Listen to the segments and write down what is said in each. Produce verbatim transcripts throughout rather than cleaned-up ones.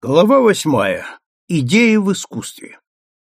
Глава восьмая. Идея в искусстве.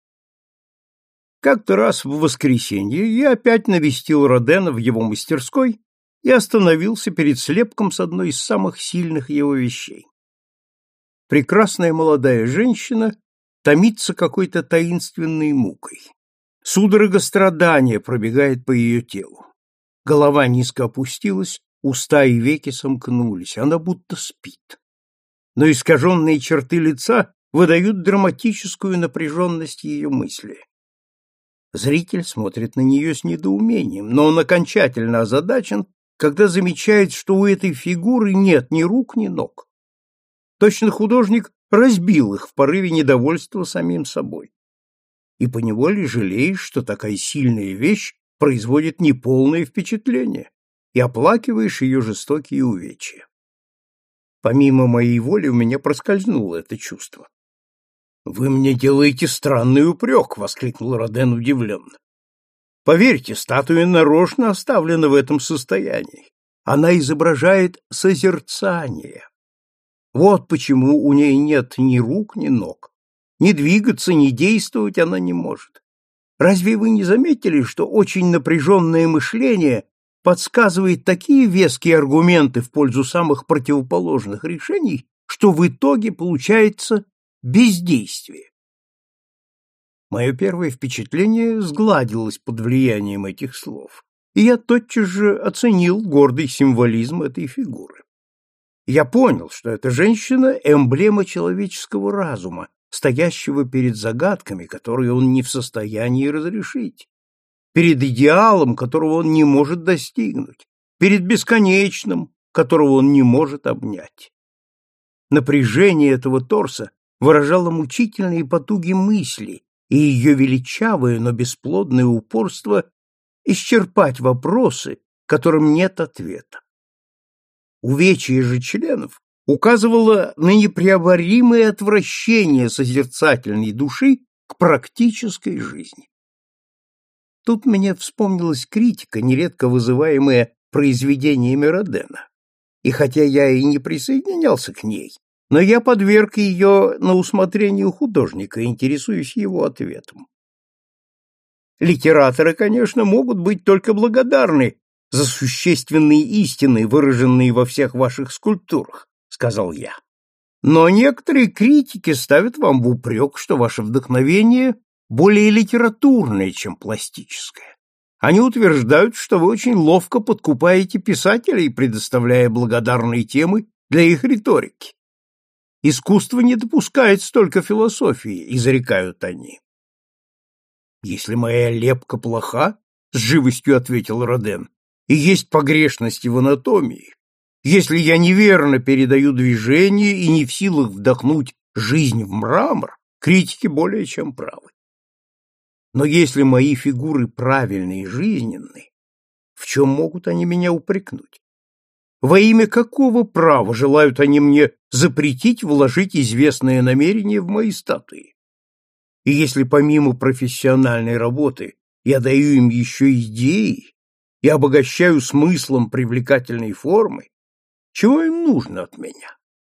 Как-то раз в воскресенье я опять навестил Родена в его мастерской и остановился перед слепком с одной из самых сильных его вещей. Прекрасная молодая женщина томится какой-то таинственной мукой. Судорога страдания пробегает по ее телу. Голова низко опустилась, уста и веки сомкнулись, она будто спит. Но искаженные черты лица выдают драматическую напряженность ее мысли. Зритель смотрит на нее с недоумением, но он окончательно озадачен, когда замечает, что у этой фигуры нет ни рук, ни ног. Точно художник разбил их в порыве недовольства самим собой. И поневоле жалеешь, что такая сильная вещь производит неполное впечатление, и оплакиваешь ее жестокие увечья. Помимо моей воли у меня проскользнуло это чувство. — Вы мне делаете странный упрек! — воскликнул Роден удивленно. — Поверьте, статуя нарочно оставлена в этом состоянии. Она изображает созерцание. Вот почему у ней нет ни рук, ни ног. Ни двигаться, ни действовать она не может. Разве вы не заметили, что очень напряженное мышление подсказывает такие веские аргументы в пользу самых противоположных решений, что в итоге получается бездействие? Мое первое впечатление сгладилось под влиянием этих слов, и я тотчас же оценил гордый символизм этой фигуры. Я понял, что эта женщина — эмблема человеческого разума, стоящего перед загадками, которые он не в состоянии разрешить, перед идеалом, которого он не может достигнуть, перед бесконечным, которого он не может обнять. Напряжение этого торса выражало мучительные потуги мысли и ее величавое, но бесплодное упорство исчерпать вопросы, которым нет ответа. Увечье же членов указывало на непреоборимое отвращение созерцательной души к практической жизни. Тут мне вспомнилась критика, нередко вызываемая произведениями Родена. И хотя я и не присоединялся к ней, но я подверг ее на усмотрение художника, интересуясь его ответом. Литераторы, конечно, могут быть только благодарны за существенные истины, выраженные во всех ваших скульптурах, сказал я. Но некоторые критики ставят вам в упрек, что ваше вдохновение более литературное, чем пластическое. Они утверждают, что вы очень ловко подкупаете писателей, предоставляя благодарные темы для их риторики. Искусство не допускает столько философии, изрекают они. Если моя лепка плоха, с живостью ответил Роден, и есть погрешности в анатомии, если я неверно передаю движение и не в силах вдохнуть жизнь в мрамор, критики более чем правы. Но если мои фигуры правильны и жизненны, в чем могут они меня упрекнуть? Во имя какого права желают они мне запретить вложить известное намерение в мои статуи? И если помимо профессиональной работы я даю им еще идеи и обогащаю смыслом привлекательной формы, чего им нужно от меня?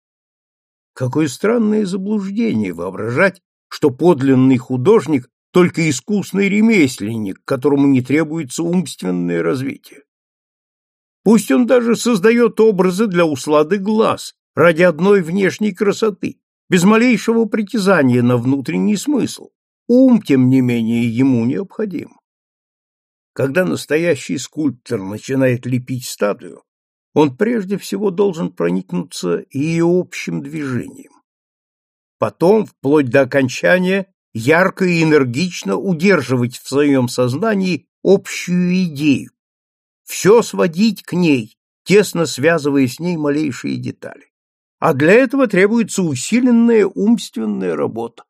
Какое странное заблуждение воображать, что подлинный художник только искусный ремесленник, которому не требуется умственное развитие. Пусть он даже создает образы для услады глаз ради одной внешней красоты, без малейшего притязания на внутренний смысл. Ум, тем не менее, ему необходим. Когда настоящий скульптор начинает лепить статую, он прежде всего должен проникнуться ее общим движением. Потом, вплоть до окончания, ярко и энергично удерживать в своем сознании общую идею, все сводить к ней, тесно связывая с ней малейшие детали. А для этого требуется усиленная умственная работа.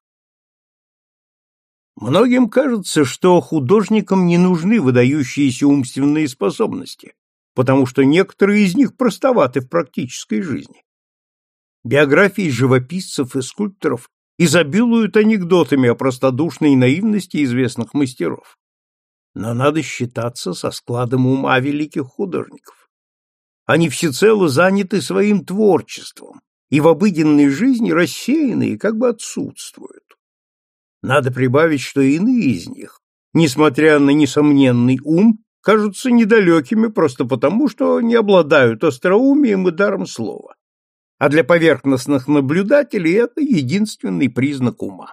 Многим кажется, что художникам не нужны выдающиеся умственные способности, потому что некоторые из них простоваты в практической жизни. Биографии живописцев и скульпторов изобилуют анекдотами о простодушной наивности известных мастеров. Но надо считаться со складом ума великих художников. Они всецело заняты своим творчеством, и в обыденной жизни рассеяны и как бы отсутствуют. Надо прибавить, что иные из них, несмотря на несомненный ум, кажутся недалекими просто потому, что не обладают остроумием и даром слова. А для поверхностных наблюдателей это единственный признак ума.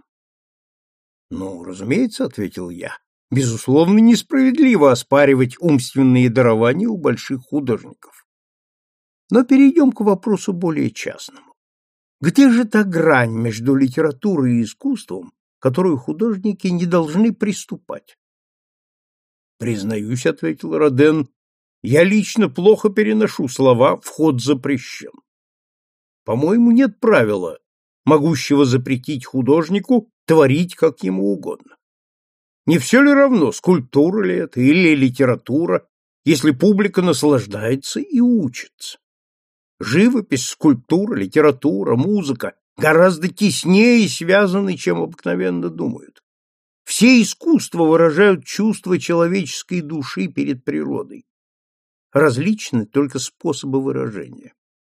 «Ну, разумеется, — ответил я, — безусловно, несправедливо оспаривать умственные дарования у больших художников. Но перейдем к вопросу более частному. Где же та грань между литературой и искусством, которую художники не должны приступать?» «Признаюсь, — ответил Роден, — я лично плохо переношу слова «вход запрещен». По-моему, нет правила, могущего запретить художнику творить как ему угодно. Не все ли равно, скульптура ли это или литература, если публика наслаждается и учится? Живопись, скульптура, литература, музыка гораздо теснее связаны, чем обыкновенно думают. Все искусства выражают чувства человеческой души перед природой. Различны только способы выражения.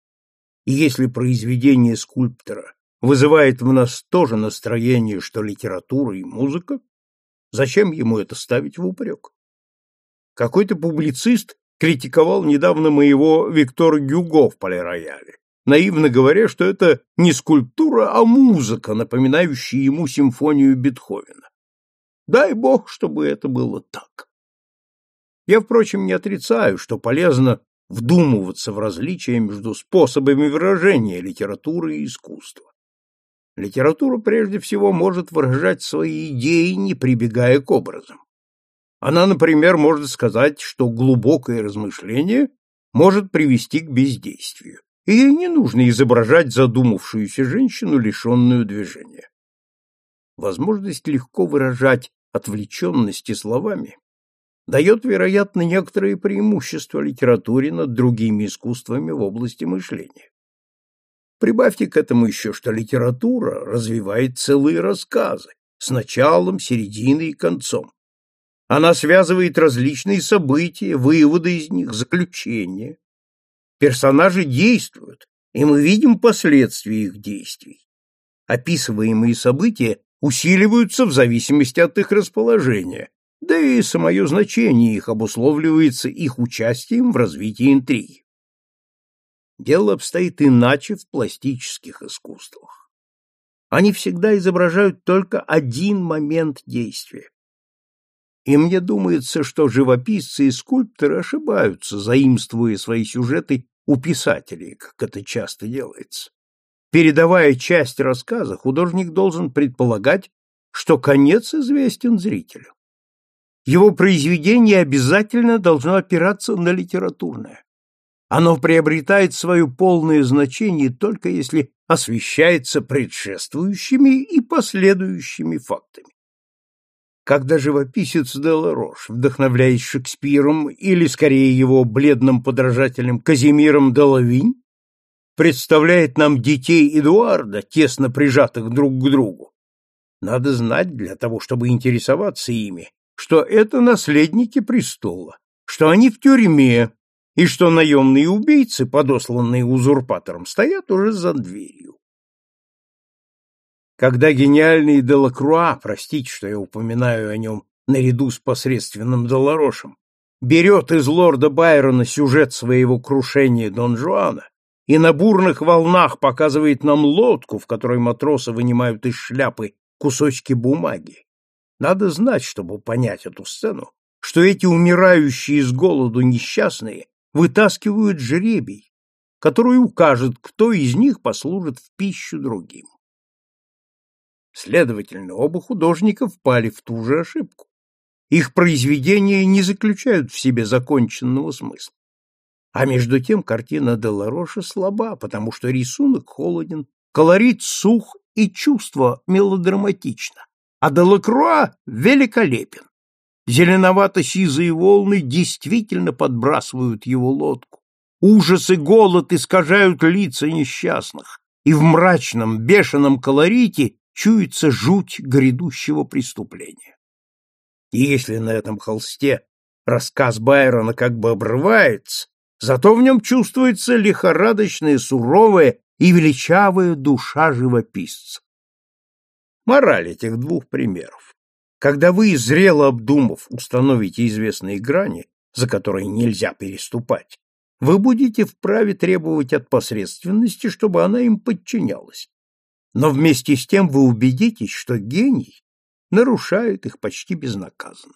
И если произведение скульптора вызывает в нас то же настроение, что литература и музыка, зачем ему это ставить в упрек? Какой-то публицист критиковал недавно моего Виктора Гюго в Пале-Рояле, наивно говоря, что это не скульптура, а музыка, напоминающая ему симфонию Бетховена. Дай Бог, чтобы это было так. Я, впрочем, не отрицаю, что полезно вдумываться в различия между способами выражения литературы и искусства. Литература прежде всего может выражать свои идеи, не прибегая к образам. Она, например, может сказать, что глубокое размышление может привести к бездействию, и ей не нужно изображать задумавшуюся женщину, лишенную движения. Возможность легко выражать отвлеченности словами дает, вероятно, некоторые преимущества литературе над другими искусствами в области мышления. Прибавьте к этому еще, что литература развивает целые рассказы с началом, серединой и концом. Она связывает различные события, выводы из них, заключения. Персонажи действуют, и мы видим последствия их действий. Описываемые события усиливаются в зависимости от их расположения, да и самое значение их обусловливается их участием в развитии интриги. Дело обстоит иначе в пластических искусствах. Они всегда изображают только один момент действия. И мне думается, что живописцы и скульпторы ошибаются, заимствуя свои сюжеты у писателей, как это часто делается. Передавая часть рассказа, художник должен предполагать, что конец известен зрителю. Его произведение обязательно должно опираться на литературное. Оно приобретает свое полное значение только если освещается предшествующими и последующими фактами. Когда живописец Деларош, вдохновляясь Шекспиром или, скорее, его бледным подражателем Казимиром де Лавинь, представляет нам детей Эдуарда, тесно прижатых друг к другу, надо знать, для того, чтобы интересоваться ими, что это наследники престола, что они в тюрьме, и что наемные убийцы, подосланные узурпатором, стоят уже за дверью. Когда гениальный Делакруа, простите, что я упоминаю о нем наряду с посредственным Деларошем, берет из лорда Байрона сюжет своего крушения Дон Жуана и на бурных волнах показывает нам лодку, в которой матросы вынимают из шляпы кусочки бумаги, надо знать, чтобы понять эту сцену, что эти умирающие с голоду несчастные вытаскивают жребий, который укажет, кто из них послужит в пищу другим. Следовательно, оба художника впали в ту же ошибку. Их произведения не заключают в себе законченного смысла. А между тем картина Делароша слаба, потому что рисунок холоден, колорит сух и чувство мелодраматично, а Делакруа великолепен. Зеленовато-сизые волны действительно подбрасывают его лодку. Ужас и голод искажают лица несчастных, и в мрачном, бешеном колорите чуется жуть грядущего преступления. И если на этом холсте рассказ Байрона как бы обрывается, зато в нем чувствуется лихорадочное, суровое и величавая душа живописца. Мораль этих двух примеров. Когда вы, зрело обдумав, установите известные грани, за которые нельзя переступать, вы будете вправе требовать от посредственности, чтобы она им подчинялась. Но вместе с тем вы убедитесь, что гений нарушает их почти безнаказанно.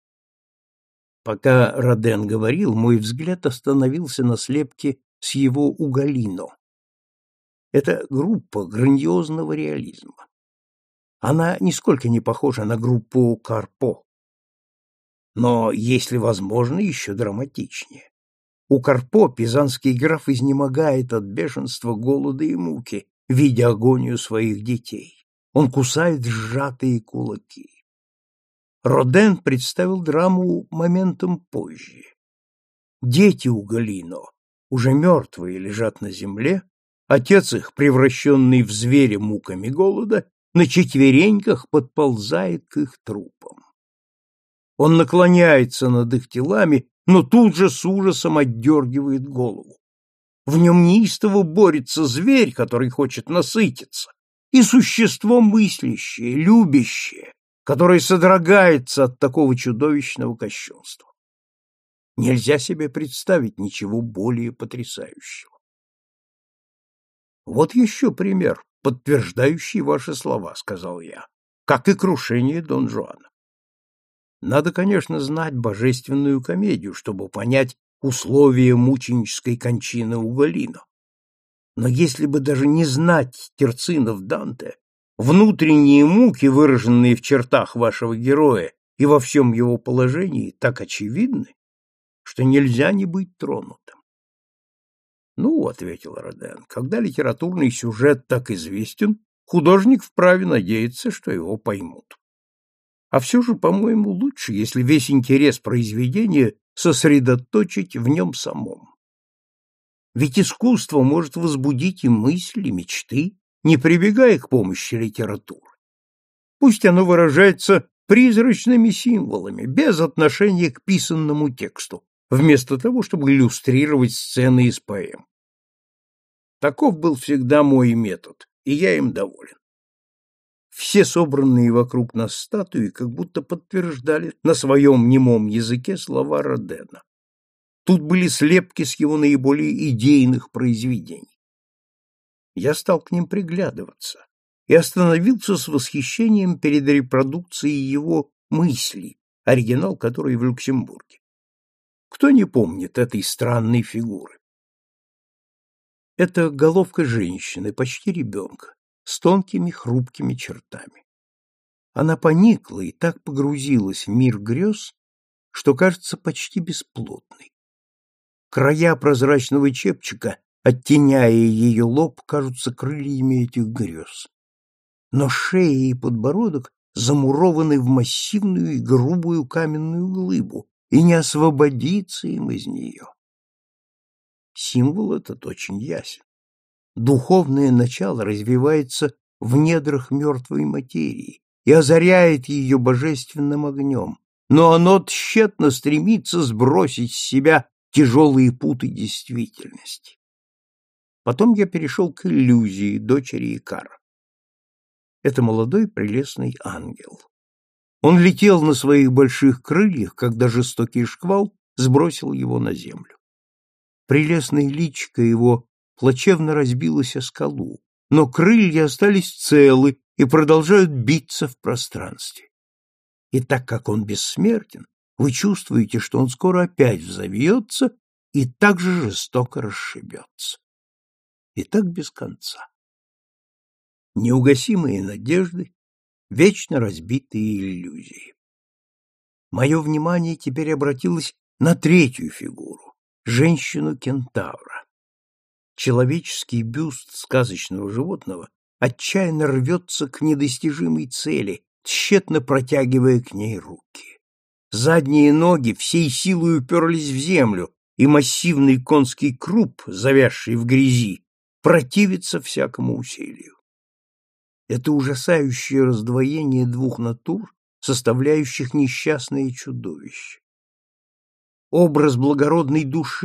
Пока Роден говорил, мой взгляд остановился на слепке с его Уголино. Это группа грандиозного реализма. Она нисколько не похожа на группу Карпо, но, если возможно, еще драматичнее. У Карпо пизанский граф изнемогает от бешенства, голода и муки, видя агонию своих детей. Он кусает сжатые кулаки. Роден представил драму моментом позже. Дети Уголино, уже мертвые, лежат на земле, отец их, превращенный в зверя муками голода, на четвереньках подползает к их трупам. Он наклоняется над их телами, но тут же с ужасом отдергивает голову. В нем неистово борется зверь, который хочет насытиться, и существо мыслящее, любящее, которое содрогается от такого чудовищного кощунства. Нельзя себе представить ничего более потрясающего. Вот еще пример, подтверждающий ваши слова, — сказал я, — как и крушение Дон Жуана. Надо, конечно, знать божественную комедию, чтобы понять условия мученической кончины Уголино. Но если бы даже не знать терцинов Данте, внутренние муки, выраженные в чертах вашего героя и во всем его положении, так очевидны, что нельзя не быть тронутым. Ну, — ответил Роден, — когда литературный сюжет так известен, художник вправе надеяться, что его поймут. А все же, по-моему, лучше, если весь интерес произведения сосредоточить в нем самом. Ведь искусство может возбудить и мысли, и мечты, не прибегая к помощи литературы. Пусть оно выражается призрачными символами, без отношения к писанному тексту, вместо того, чтобы иллюстрировать сцены из поэм. Таков был всегда мой метод, и я им доволен. Все собранные вокруг нас статуи как будто подтверждали на своем немом языке слова Родена. Тут были слепки с его наиболее идейных произведений. Я стал к ним приглядываться и остановился с восхищением перед репродукцией его мыслей, оригинал которой в Люксембурге. Кто не помнит этой странной фигуры? Это головка женщины, почти ребенка, с тонкими хрупкими чертами. Она поникла и так погрузилась в мир грез, что кажется почти бесплотной. Края прозрачного чепчика, оттеняя ее лоб, кажутся крыльями этих грез. Но шея и подбородок замурованы в массивную и грубую каменную глыбу, и не освободиться им из нее. Символ этот очень ясен. Духовное начало развивается в недрах мертвой материи и озаряет ее божественным огнем, но оно тщетно стремится сбросить с себя тяжелые путы действительности. Потом я перешел к иллюзии дочери Икара. Это молодой прелестный ангел. Он летел на своих больших крыльях, когда жестокий шквал сбросил его на землю. Прелестное личико его плачевно разбилось о скалу, но крылья остались целы и продолжают биться в пространстве. И так как он бессмертен, вы чувствуете, что он скоро опять взовьется и так же жестоко расшибется. И так без конца. Неугасимые надежды, вечно разбитые иллюзии. Мое внимание теперь обратилось на третью фигуру — женщину-кентавра. Человеческий бюст сказочного животного отчаянно рвется к недостижимой цели, тщетно протягивая к ней руки. Задние ноги всей силой уперлись в землю, и массивный конский круп, завязший в грязи, противится всякому усилию. Это ужасающее раздвоение двух натур, составляющих несчастное чудовище. Образ благородной души,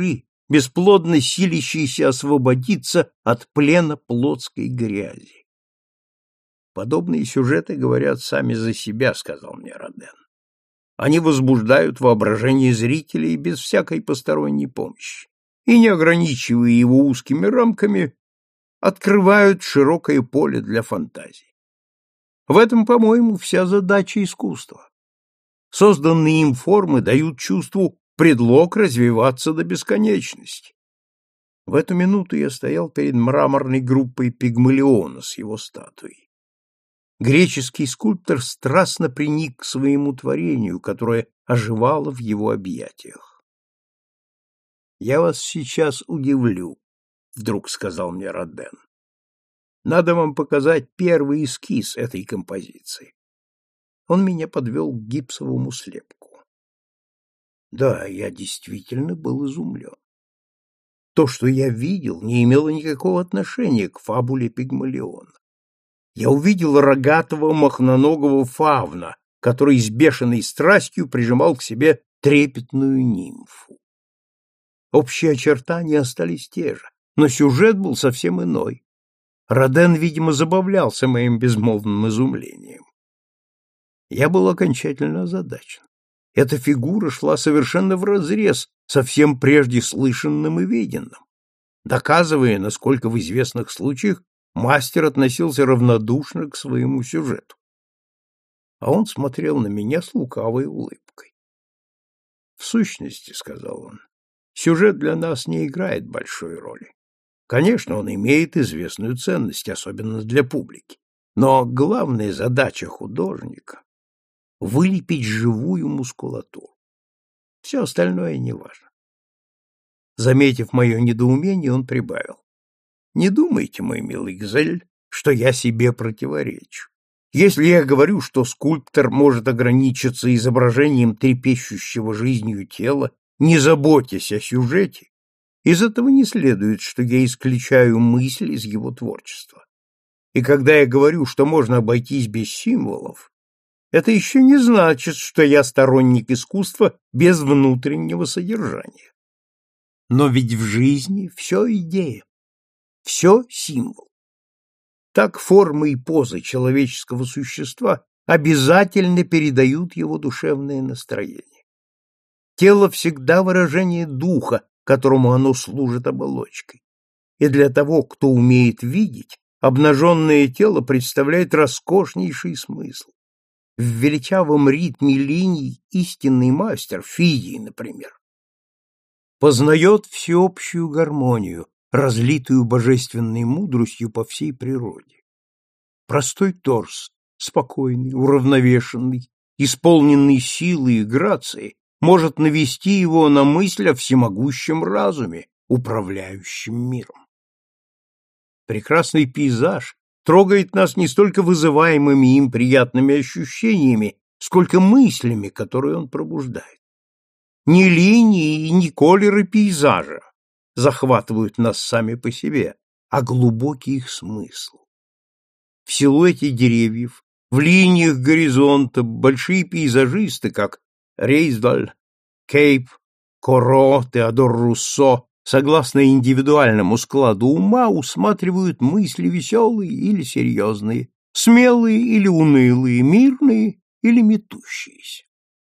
бесплодно силящийся освободиться от плена плотской грязи. Подобные сюжеты говорят сами за себя, сказал мне Роден. Они возбуждают воображение зрителей без всякой посторонней помощи и, не ограничивая его узкими рамками, открывают широкое поле для фантазии. В этом, по-моему, вся задача искусства. Созданные им формы дают чувству предлог развиваться до бесконечности. В эту минуту я стоял перед мраморной группой Пигмалиона с его статуей. Греческий скульптор страстно приник к своему творению, которое оживало в его объятиях. «Я вас сейчас удивлю», — вдруг сказал мне Роден. «Надо вам показать первый эскиз этой композиции». Он меня подвел к гипсовому слепку. Да, я действительно был изумлен. То, что я видел, не имело никакого отношения к фабуле Пигмалиона. Я увидел рогатого мохноногого фавна, который с бешеной страстью прижимал к себе трепетную нимфу. Общие очертания остались те же, но сюжет был совсем иной. Роден, видимо, забавлялся моим безмолвным изумлением. Я был окончательно озадачен. Эта фигура шла совершенно вразрез со всем прежде слышанным и виденным, доказывая, насколько в известных случаях мастер относился равнодушно к своему сюжету. А он смотрел на меня с лукавой улыбкой. «В сущности, — сказал он, — сюжет для нас не играет большой роли. Конечно, он имеет известную ценность, особенно для публики. Но главная задача художника — вылепить живую мускулатуру. Все остальное неважно». Заметив мое недоумение, он прибавил: «Не думайте, мой милый Гзель, что я себе противоречу. Если я говорю, что скульптор может ограничиться изображением трепещущего жизнью тела, не заботясь о сюжете, из этого не следует, что я исключаю мысль из его творчества. И когда я говорю, что можно обойтись без символов, это еще не значит, что я сторонник искусства без внутреннего содержания. Но ведь в жизни все идея, все символ. Так формы и позы человеческого существа обязательно передают его душевное настроение. Тело всегда выражение духа, которому оно служит оболочкой. И для того, кто умеет видеть, обнаженное тело представляет роскошнейший смысл. В величавом ритме линий истинный мастер, Фидий, например, познает всеобщую гармонию, разлитую божественной мудростью по всей природе. Простой торс, спокойный, уравновешенный, исполненный силы и грации, может навести его на мысль о всемогущем разуме, управляющем миром. Прекрасный пейзаж трогает нас не столько вызываемыми им приятными ощущениями, сколько мыслями, которые он пробуждает. Не линии и не колеры пейзажа захватывают нас сами по себе, а глубокий их смысл. В силуэте деревьев, в линиях горизонта большие пейзажисты, как Рейсдаль, Кейп, Коро, Теодор Руссо, согласно индивидуальному складу ума, усматривают мысли веселые или серьезные, смелые или унылые, мирные или метущиеся.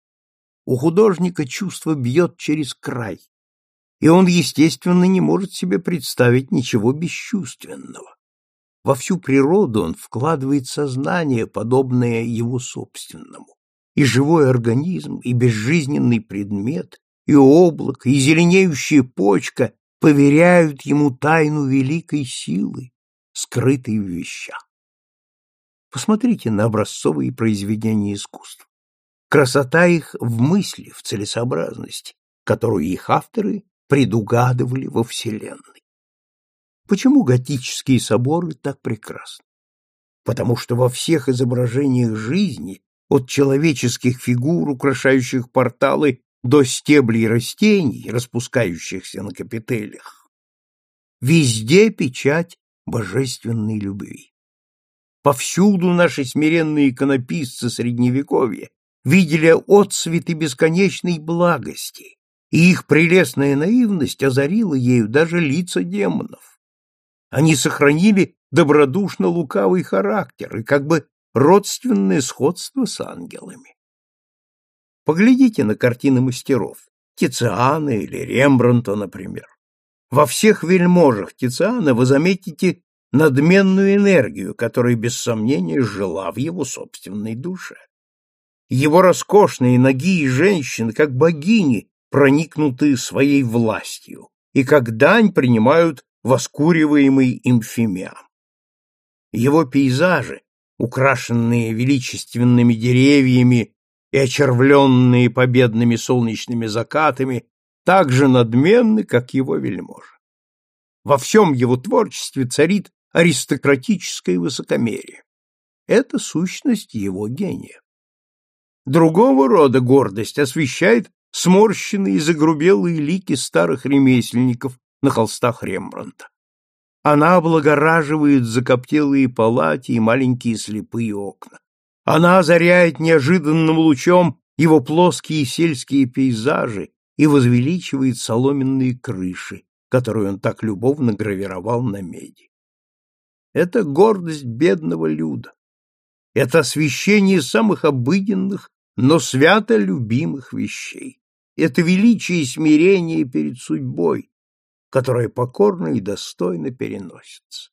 У художника чувство бьет через край, и он, естественно, не может себе представить ничего бесчувственного. Во всю природу он вкладывает сознание, подобное его собственному. И живой организм, и безжизненный предмет, и облако, и зеленеющая почка поверяют ему тайну великой силы, скрытой в вещах. Посмотрите на образцовые произведения искусства. Красота их в мысли, в целесообразности, которую их авторы предугадывали во Вселенной. Почему готические соборы так прекрасны? Потому что во всех изображениях жизни, от человеческих фигур, украшающих порталы, до стеблей растений, распускающихся на капителях, везде печать божественной любви. Повсюду наши смиренные иконописцы Средневековья видели отсветы бесконечной благости, и их прелестная наивность озарила ею даже лица демонов. Они сохранили добродушно-лукавый характер и как бы родственное сходство с ангелами. Поглядите на картины мастеров, Тициана или Рембрандта, например. Во всех вельможах Тициана вы заметите надменную энергию, которая без сомнения жила в его собственной душе. Его роскошные ноги и женщины, как богини, проникнутые своей властью, и как дань принимают воскуриваемый им фимиам. Его пейзажи, украшенные величественными деревьями и очервленные победными солнечными закатами, так же надменны, как его вельможи. Во всем его творчестве царит аристократическое высокомерие. Это сущность его гения. Другого рода гордость освещает сморщенные и загрубелые лики старых ремесленников на холстах Рембрандта. Она облагораживает закоптелые палати и маленькие слепые окна. Она озаряет неожиданным лучом его плоские сельские пейзажи и возвеличивает соломенные крыши, которые он так любовно гравировал на меди. Это гордость бедного люда. Это освящение самых обыденных, но свято любимых вещей. Это величие и смирение перед судьбой, которое покорно и достойно переносится.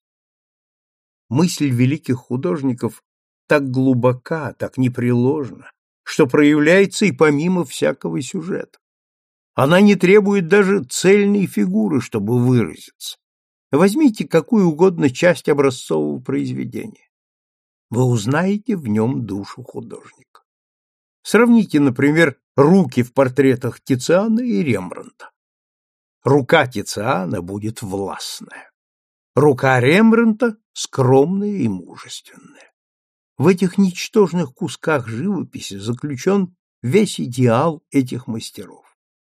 Мысль великих художников так глубока, так непреложна, что проявляется и помимо всякого сюжета. Она не требует даже цельной фигуры, чтобы выразиться. Возьмите какую угодно часть образцового произведения. Вы узнаете в нем душу художника. Сравните, например, руки в портретах Тициана и Рембрандта. Рука Тициана будет властная. Рука Рембрандта скромная и мужественная. В этих ничтожных кусках живописи заключен весь идеал этих мастеров.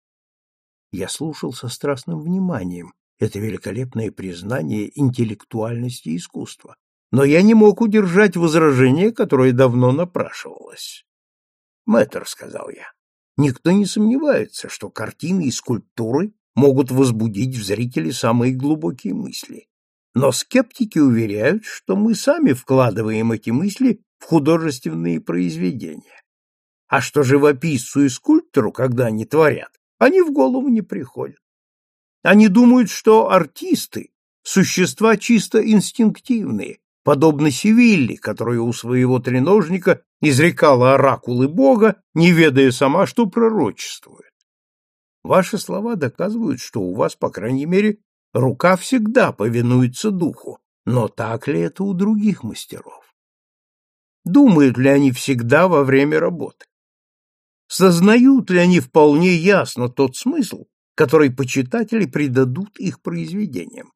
Я слушал со страстным вниманием это великолепное признание интеллектуальности искусства, но я не мог удержать возражение, которое давно напрашивалось. «Мэтр», — сказал я, — «никто не сомневается, что картины и скульптуры могут возбудить в зрителе самые глубокие мысли. Но скептики уверяют, что мы сами вкладываем эти мысли в художественные произведения. А что живописцу и скульптору, когда они творят, они в голову не приходят. Они думают, что артисты – существа чисто инстинктивные, подобно Севилле, которая у своего треножника изрекала оракулы Бога, не ведая сама, что пророчествует. Ваши слова доказывают, что у вас, по крайней мере, рука всегда повинуется духу, но так ли это у других мастеров? Думают ли они всегда во время работы? Сознают ли они вполне ясно тот смысл, который почитатели придадут их произведениям?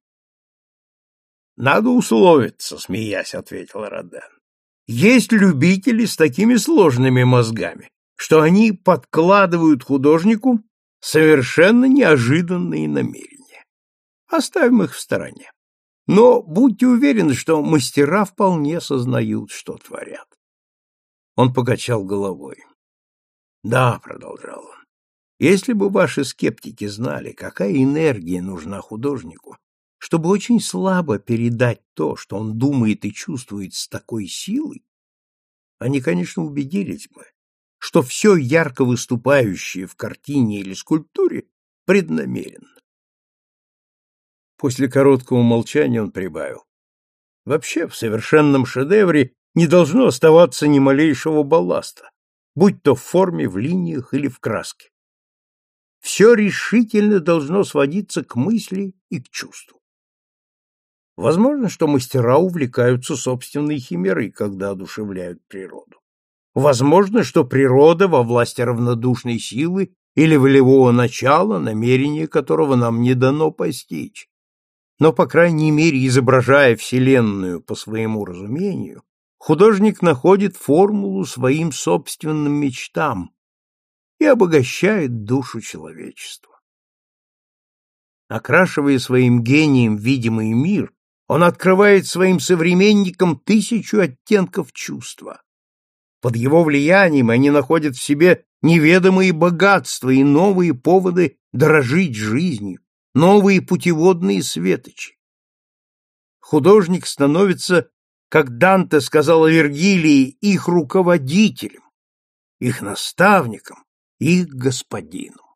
«Надо условиться», — смеясь, ответил Роден. «Есть любители с такими сложными мозгами, что они подкладывают художнику совершенно неожиданные намерения. Оставим их в стороне. Но будьте уверены, что мастера вполне сознают, что творят». Он покачал головой. «Да», — продолжал он, — «если бы ваши скептики знали, какая энергия нужна художнику, чтобы очень слабо передать то, что он думает и чувствует с такой силой, они, конечно, убедились бы, что все ярко выступающее в картине или скульптуре преднамеренно». После короткого молчания он прибавил: «Вообще, в совершенном шедевре не должно оставаться ни малейшего балласта, будь то в форме, в линиях или в краске. Все решительно должно сводиться к мысли и к чувству. Возможно, что мастера увлекаются собственной химерой, когда одушевляют природу. Возможно, что природа во власти равнодушной силы или волевого начала, намерение которого нам не дано постичь. Но, по крайней мере, изображая Вселенную по своему разумению, художник находит формулу своим собственным мечтам и обогащает душу человечества. Окрашивая своим гением видимый мир, он открывает своим современникам тысячу оттенков чувства. Под его влиянием они находят в себе неведомые богатства и новые поводы дорожить жизнью, новые путеводные светочи. Художник становится, как Данте сказал о Вергилии, их руководителем, их наставником, их господином.